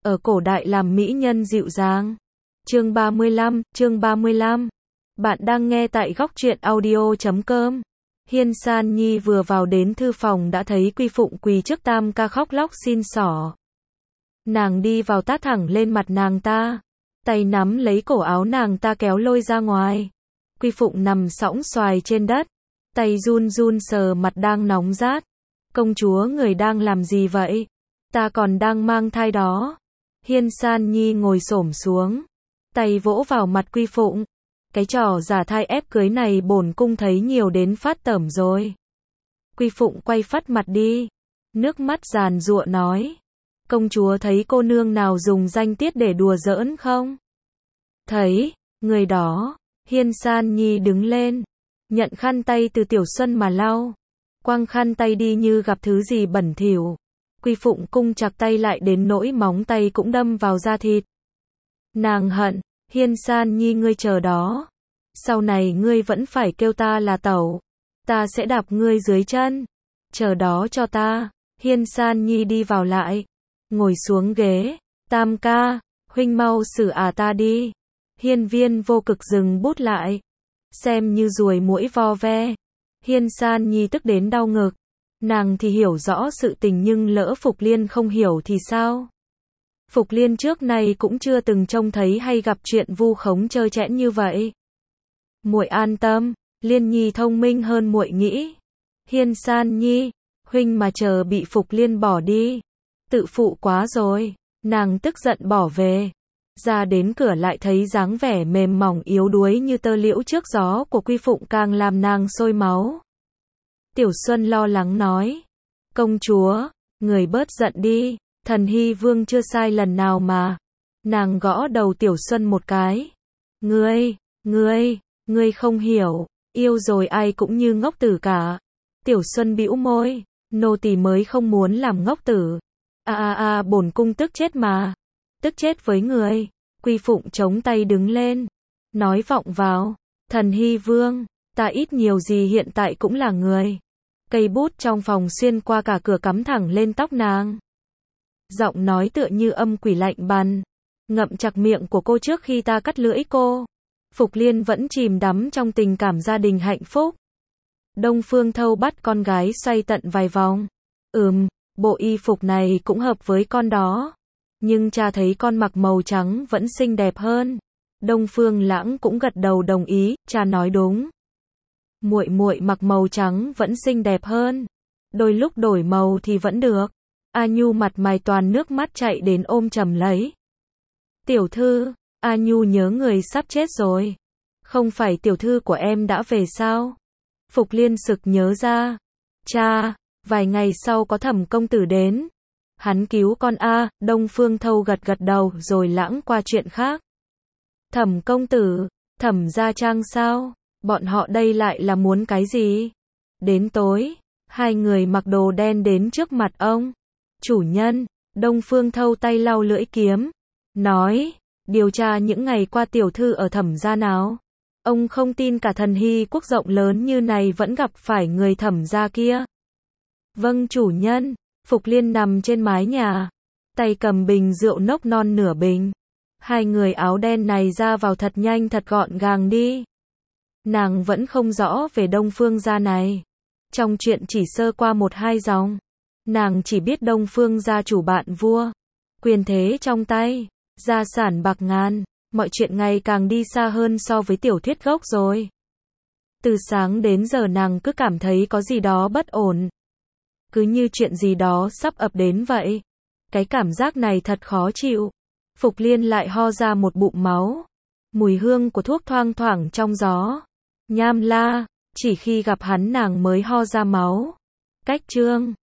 ở cổ đại làm mỹ nhân dịu dàng. Chương 35. Bạn đang nghe tại góc truyện audio.com. Hiên San Nhi vừa vào đến thư phòng đã thấy Quy Phụng quỳ trước Tam Ca khóc lóc xin xỏ. Nàng đi vào tát thẳng lên mặt nàng ta, tay nắm lấy cổ áo nàng ta kéo lôi ra ngoài. Quy Phụng nằm sõng xoài trên đất, tay run run sờ mặt đang nóng rát. Công chúa người đang làm gì vậy? Ta còn đang mang thai đó. Hiên San Nhi ngồi xổm xuống, tay vỗ vào mặt Quy Phụng. Cái trò giả thai ép cưới này bổn cung thấy nhiều đến phát tởm rồi. Quy Phụng quay phắt mặt đi, nước mắt giàn giụa nói. Công chúa thấy cô nương nào dùng danh tiết để đùa giỡn không? Thấy, người đó. Hiên San Nhi đứng lên, nhận khăn tay từ Tiểu Xuân mà lau. Quăng khăn tay đi như gặp thứ gì bẩn thỉu. Quy Phụng cung chặt tay lại đến nỗi móng tay cũng đâm vào da thịt. Nàng hận, Hiên San Nhi ngươi chờ đó. Sau này ngươi vẫn phải kêu ta là tẩu. Ta sẽ đạp ngươi dưới chân. Chờ đó cho ta. Hiên San Nhi đi vào lại, ngồi xuống ghế. Tam ca, huynh mau xử ta đi. Hiên Viên Vô Cực dừng bút lại, xem như ruồi muỗi vo ve. Hiên San Nhi tức đến đau ngực. Nàng thì hiểu rõ sự tình nhưng lỡ Phục Liên không hiểu thì sao? Phục Liên trước nay cũng chưa từng trông thấy hay gặp chuyện vu khống trơ trẽn như vậy. Muội an tâm, Liên Nhi thông minh hơn muội nghĩ. Hiên San Nhi, huynh mà chờ bị Phục Liên bỏ đi, tự phụ quá rồi. Nàng tức giận bỏ về, ra đến cửa lại thấy dáng vẻ mềm mỏng yếu đuối như tơ liễu trước gió của Quy Phụng càng làm nàng sôi máu. Tiểu Xuân lo lắng nói, công chúa, người bớt giận đi, Thần Hy Vương chưa sai lần nào mà. Nàng gõ đầu Tiểu Xuân một cái. Ngươi không hiểu, yêu rồi ai cũng như ngốc tử cả. Tiểu Xuân bĩu môi, nô tỳ mới không muốn làm ngốc tử. Bổn cung tức chết mà. Tức chết với người. Quy Phụng chống tay đứng lên, nói vọng vào, Thần Hy Vương, ta ít nhiều gì hiện tại cũng là người. Cây bút trong phòng xuyên qua cả cửa cắm thẳng lên tóc nàng. Giọng nói tựa như âm quỷ lạnh bắn, ngậm chặt miệng của cô trước khi ta cắt lưỡi cô. Phục Liên vẫn chìm đắm trong tình cảm gia đình hạnh phúc. Đông Phương Thâu bắt con gái xoay tận vài vòng. Bộ y phục này cũng hợp với con đó. Nhưng cha thấy con mặc màu trắng vẫn xinh đẹp hơn. Đông Phương Lãng cũng gật đầu đồng ý, cha nói đúng. Muội mặc màu trắng vẫn xinh đẹp hơn. Đôi lúc đổi màu thì vẫn được. A Nhu mặt mày toàn nước mắt chạy đến ôm chầm lấy. Tiểu thư, A Nhu nhớ người sắp chết rồi. Không phải tiểu thư của em đã về sao? Phục Liên sực nhớ ra. Cha, vài ngày sau có Thẩm công tử đến. Hắn cứu con Đông Phương Thâu gật đầu rồi lãng qua chuyện khác. Thẩm công tử, Thẩm gia trang sao? Bọn họ đây lại là muốn cái gì? Đến tối, hai người mặc đồ đen đến trước mặt ông. Chủ nhân, Đông Phương Thâu tay lau lưỡi kiếm, nói, điều tra những ngày qua tiểu thư ở Thẩm gia nào. Ông không tin cả Thần Hy quốc rộng lớn như này vẫn gặp phải người Thẩm gia kia. Vâng chủ nhân. Phục Liên nằm trên mái nhà, tay cầm bình rượu nốc non nửa bình. Hai người áo đen này ra vào thật nhanh thật gọn gàng đi. Nàng vẫn không rõ về Đông Phương gia này. Trong chuyện chỉ sơ qua một hai dòng. Nàng chỉ biết Đông Phương gia chủ bạn vua, quyền thế trong tay, gia sản bạc ngàn, mọi chuyện ngày càng đi xa hơn so với tiểu thuyết gốc rồi. Từ sáng đến giờ nàng cứ cảm thấy có gì đó bất ổn. Cứ như chuyện gì đó sắp ập đến vậy. Cái cảm giác này thật khó chịu. Phục Liên lại ho ra một bụng máu. Mùi hương của thuốc thoang thoảng trong gió. Nham La, chỉ khi gặp hắn nàng mới ho ra máu. Cách chương